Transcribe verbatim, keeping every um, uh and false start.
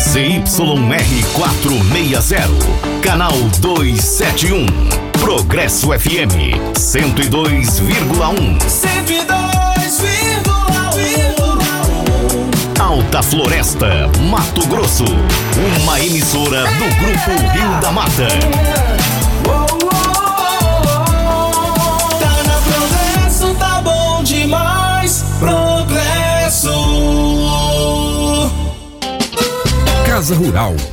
Z Y R quatrocentos e sessenta, canal duzentos e setenta e um, Progresso F M cento e dois vírgula um. cento e dois vírgula um. Alta Floresta, Mato Grosso. Uma emissora do Grupo Rio da Mata. Tá na Progresso, tá bom demais. Progresso. Casa Rural,